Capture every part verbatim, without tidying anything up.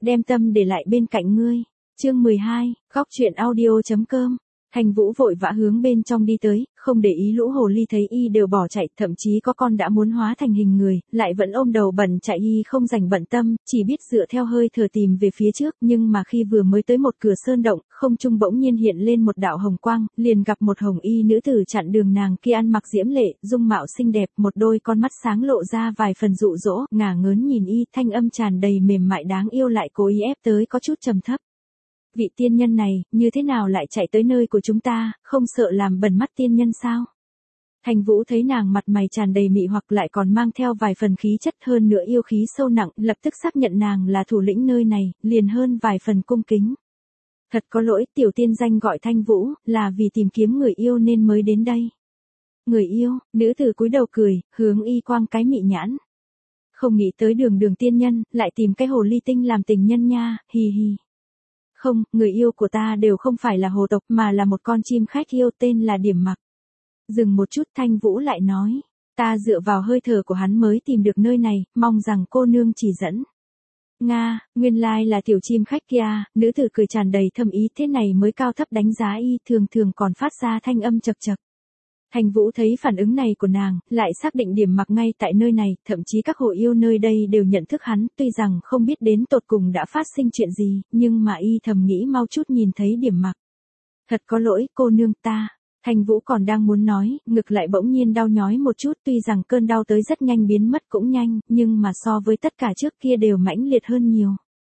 đem tâm để lại bên cạnh ngươi. Chương mười hai, góc truyện audio chấm com. Thành Vũ vội vã hướng bên trong đi tới, không để ý lũ hồ ly thấy y đều bỏ chạy, thậm chí có con đã muốn hóa thành hình người, lại vẫn ôm đầu bẩn chạy y không dành bận tâm, chỉ biết dựa theo hơi thở tìm về phía trước, nhưng mà khi vừa mới tới một cửa sơn động, không trung bỗng nhiên hiện lên một đạo hồng quang, liền gặp một hồng y nữ tử chặn đường nàng kia ăn mặc diễm lệ, dung mạo xinh đẹp, một đôi con mắt sáng lộ ra vài phần dụ dỗ, ngả ngớn nhìn y, thanh âm tràn đầy mềm mại đáng yêu lại cố ý ép tới có chút trầm thấp. Vị tiên nhân này, như thế nào lại chạy tới nơi của chúng ta, không sợ làm bẩn mắt tiên nhân sao? Thành Vũ thấy nàng mặt mày tràn đầy mị hoặc lại còn mang theo vài phần khí chất hơn nữa yêu khí sâu nặng, lập tức xác nhận nàng là thủ lĩnh nơi này, liền hơn vài phần cung kính. Thật có lỗi, tiểu tiên danh gọi Thanh Vũ, là vì tìm kiếm người yêu nên mới đến đây. Người yêu, nữ tử cúi đầu cười, hướng y quang cái mị nhãn. Không nghĩ tới đường đường tiên nhân, lại tìm cái hồ ly tinh làm tình nhân nha, hì hì. Không, người yêu của ta đều không phải là hồ tộc mà là một con chim khách yêu tên là Điểm Mặc. Dừng một chút Thanh Vũ lại nói, ta dựa vào hơi thở của hắn mới tìm được nơi này, mong rằng cô nương chỉ dẫn. Nga, nguyên lai là tiểu chim khách kia, nữ tử cười tràn đầy thâm ý thế này mới cao thấp đánh giá y thường thường còn phát ra thanh âm chật chật. Thành Vũ thấy phản ứng này của nàng, lại xác định Điểm Mặc ngay tại nơi này, thậm chí các hồ yêu nơi đây đều nhận thức hắn, tuy rằng không biết đến tột cùng đã phát sinh chuyện gì, nhưng mà y thầm nghĩ mau chút nhìn thấy Điểm Mặc. Thật có lỗi, cô nương ta. Thành Vũ còn đang muốn nói, ngực lại bỗng nhiên đau nhói một chút, tuy rằng cơn đau tới rất nhanh biến mất cũng nhanh, nhưng mà so với tất cả trước kia đều mãnh liệt hơn nhiều.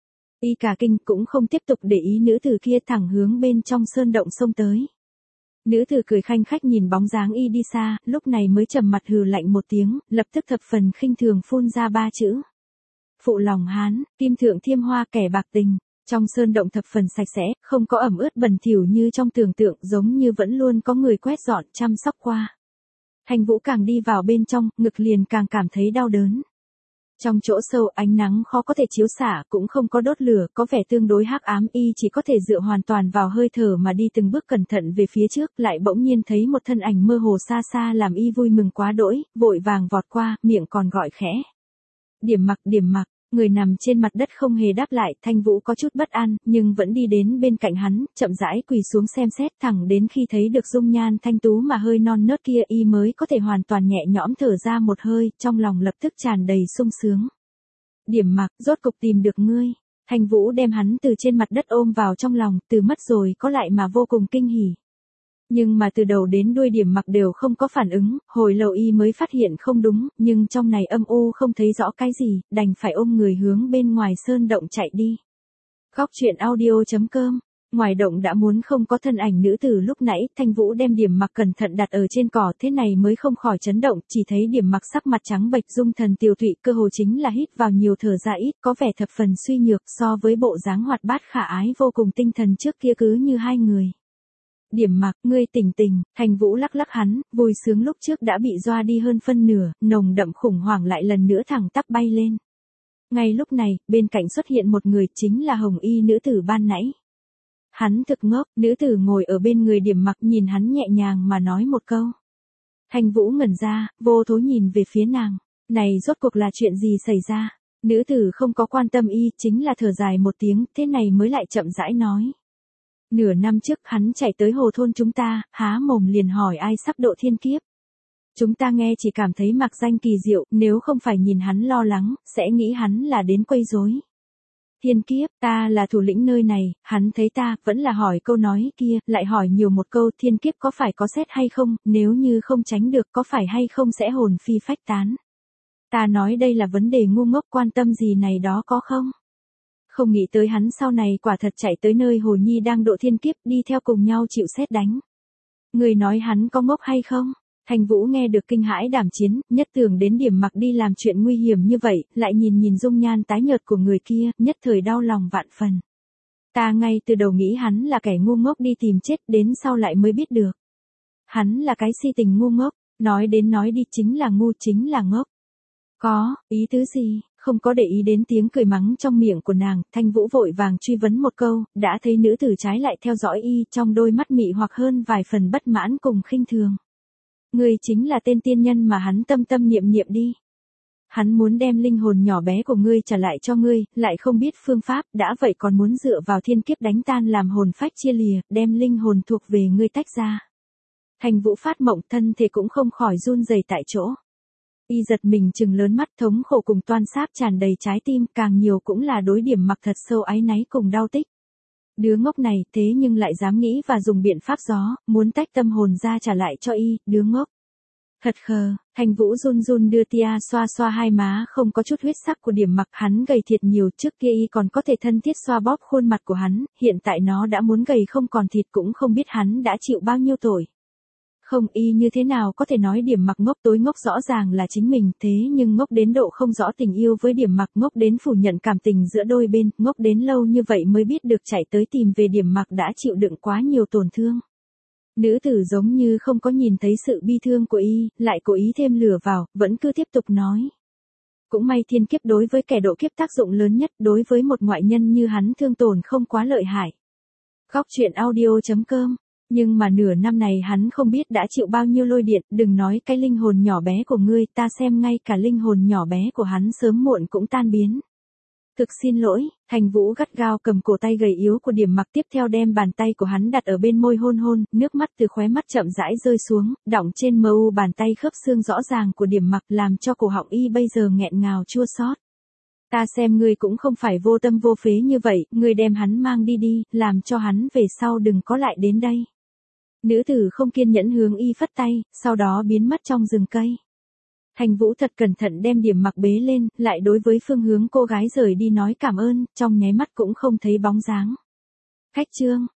Y cả kinh cũng không tiếp tục để ý nữ tử kia thẳng hướng bên trong sơn động xông tới. Nữ tử cười khanh khách nhìn bóng dáng y đi xa, lúc này mới trầm mặt hừ lạnh một tiếng, lập tức thập phần khinh thường phun ra ba chữ. Phụ lòng hán, kim thượng thiêm hoa kẻ bạc tình. Trong sơn động thập phần sạch sẽ, không có ẩm ướt bẩn thỉu như trong tưởng tượng, giống như vẫn luôn có người quét dọn chăm sóc qua. Thành Vũ càng đi vào bên trong, ngực liền càng cảm thấy đau đớn. Trong chỗ sâu ánh nắng khó có thể chiếu xạ, cũng không có đốt lửa, có vẻ tương đối hắc ám, y chỉ có thể dựa hoàn toàn vào hơi thở mà đi từng bước cẩn thận về phía trước, lại bỗng nhiên thấy một thân ảnh mơ hồ xa xa làm y vui mừng quá đỗi, vội vàng vọt qua, miệng còn gọi khẽ. Điểm Mặc, Điểm Mặc. Người nằm trên mặt đất không hề đáp lại, Thanh Vũ có chút bất an, nhưng vẫn đi đến bên cạnh hắn, chậm rãi quỳ xuống xem xét, thẳng đến khi thấy được dung nhan thanh tú mà hơi non nớt kia y mới có thể hoàn toàn nhẹ nhõm thở ra một hơi, trong lòng lập tức tràn đầy sung sướng. Điểm Mặc, rốt cục tìm được ngươi. Thanh Vũ đem hắn từ trên mặt đất ôm vào trong lòng, từ mất rồi có lại mà vô cùng kinh hỉ. Nhưng mà từ đầu đến đuôi Điểm Mặc đều không có phản ứng, hồi lâu y mới phát hiện không đúng, nhưng trong này âm u không thấy rõ cái gì, đành phải ôm người hướng bên ngoài sơn động chạy đi. Góc truyện audio chấm com. Ngoài động đã muốn không có thân ảnh nữ tử lúc nãy, Thanh Vũ đem Điểm Mặc cẩn thận đặt ở trên cỏ, thế này mới không khỏi chấn động, chỉ thấy Điểm Mặc sắc mặt trắng bệch, dung thần tiều tụy, cơ hồ chính là hít vào nhiều thở ra ít, có vẻ thập phần suy nhược, so với bộ dáng hoạt bát khả ái vô cùng tinh thần trước kia cứ như hai người. Điểm Mặc, ngươi tỉnh tỉnh. Thành Vũ lắc lắc hắn, vui sướng lúc trước đã bị doa đi hơn phân nửa, nồng đậm khủng hoảng lại lần nữa thẳng tắp bay lên. Ngay lúc này, bên cạnh xuất hiện một người, chính là hồng y nữ tử ban nãy. Hắn thực ngốc, nữ tử ngồi ở bên người Điểm Mặc nhìn hắn nhẹ nhàng mà nói một câu. Thành Vũ ngẩn ra, vô thố nhìn về phía nàng. Này rốt cuộc là chuyện gì xảy ra? Nữ tử không có quan tâm y, chính là thở dài một tiếng, thế này mới lại chậm rãi nói. Nửa năm trước hắn chạy tới hồ thôn chúng ta, há mồm liền hỏi ai sắp độ thiên kiếp. Chúng ta nghe chỉ cảm thấy mặc danh kỳ diệu, nếu không phải nhìn hắn lo lắng, sẽ nghĩ hắn là đến quấy rối. Thiên kiếp, ta là thủ lĩnh nơi này, hắn thấy ta, vẫn là hỏi câu nói kia, lại hỏi nhiều một câu thiên kiếp có phải có xét hay không, nếu như không tránh được có phải hay không sẽ hồn phi phách tán. Ta nói đây là vấn đề ngu ngốc, quan tâm gì này đó có không? Không nghĩ tới hắn sau này quả thật chạy tới nơi Hồ Nhi đang độ thiên kiếp, đi theo cùng nhau chịu sét đánh. Người nói hắn có ngốc hay không? Thành Vũ nghe được kinh hãi đảm chiến, nhất tưởng đến Điểm Mặc đi làm chuyện nguy hiểm như vậy, lại nhìn nhìn dung nhan tái nhợt của người kia, nhất thời đau lòng vạn phần. Ta ngay từ đầu nghĩ hắn là kẻ ngu ngốc đi tìm chết, đến sau lại mới biết được. Hắn là cái si tình ngu ngốc, nói đến nói đi chính là ngu chính là ngốc. Có, ý tứ gì? Không có để ý đến tiếng cười mắng trong miệng của nàng, Thanh Vũ vội vàng truy vấn một câu, đã thấy nữ tử trái lại theo dõi y, trong đôi mắt mị hoặc hơn vài phần bất mãn cùng khinh thường. Người chính là tên tiên nhân mà hắn tâm tâm niệm niệm đi. hắn muốn đem linh hồn nhỏ bé của ngươi trả lại cho ngươi, lại không biết phương pháp, đã vậy còn muốn dựa vào thiên kiếp đánh tan làm hồn phách chia lìa, đem linh hồn thuộc về ngươi tách ra. Thành Vũ phát mộng, thân thể cũng không khỏi run rẩy tại chỗ. Y giật mình trừng lớn mắt, thống khổ cùng toan sáp tràn đầy trái tim, càng nhiều cũng là đối điểm mặc thật sâu áy náy cùng đau tích. Đứa ngốc này, thế nhưng lại dám nghĩ và dùng biện pháp gió, muốn tách tâm hồn ra trả lại cho y, đứa ngốc. Thật khờ, Thành Vũ run run đưa tia xoa xoa hai má không có chút huyết sắc của điểm mặc, hắn gầy thiệt nhiều, trước kia y còn có thể thân thiết xoa bóp khuôn mặt của hắn, hiện tại nó đã muốn gầy không còn thịt, cũng không biết hắn đã chịu bao nhiêu tội. Không, y như thế nào có thể nói điểm mặc ngốc, tối ngốc rõ ràng là chính mình, thế nhưng ngốc đến độ không rõ tình yêu với điểm mặc, ngốc đến phủ nhận cảm tình giữa đôi bên, ngốc đến lâu như vậy mới biết được chạy tới tìm về điểm mặc đã chịu đựng quá nhiều tổn thương. Nữ tử giống như không có nhìn thấy sự bi thương của y, lại cố ý thêm lửa vào, vẫn cứ tiếp tục nói. Cũng may thiên kiếp đối với kẻ độ kiếp tác dụng lớn nhất, đối với một ngoại nhân như hắn thương tổn không quá lợi hại. Góc truyện audio chấm com. Nhưng mà nửa năm này hắn không biết đã chịu bao nhiêu lôi điện, đừng nói cái linh hồn nhỏ bé của ngươi, ta xem ngay cả linh hồn nhỏ bé của hắn sớm muộn cũng tan biến. Thực xin lỗi, Thành Vũ gắt gao cầm cổ tay gầy yếu của điểm mặc, tiếp theo đem bàn tay của hắn đặt ở bên môi hôn hôn, nước mắt từ khóe mắt chậm rãi rơi xuống, đọng trên mờ u bàn tay khớp xương rõ ràng của điểm mặc, làm cho cổ họng y bây giờ nghẹn ngào chua xót. Ta xem ngươi cũng không phải vô tâm vô phế như vậy, ngươi đem hắn mang đi đi, làm cho hắn về sau đừng có lại đến đây. Nữ tử không kiên nhẫn hướng y phất tay, sau đó biến mất trong rừng cây. Thành Vũ thật cẩn thận đem điểm mặc bế lên, lại đối với phương hướng cô gái rời đi nói cảm ơn, trong nháy mắt cũng không thấy bóng dáng. Khách chương,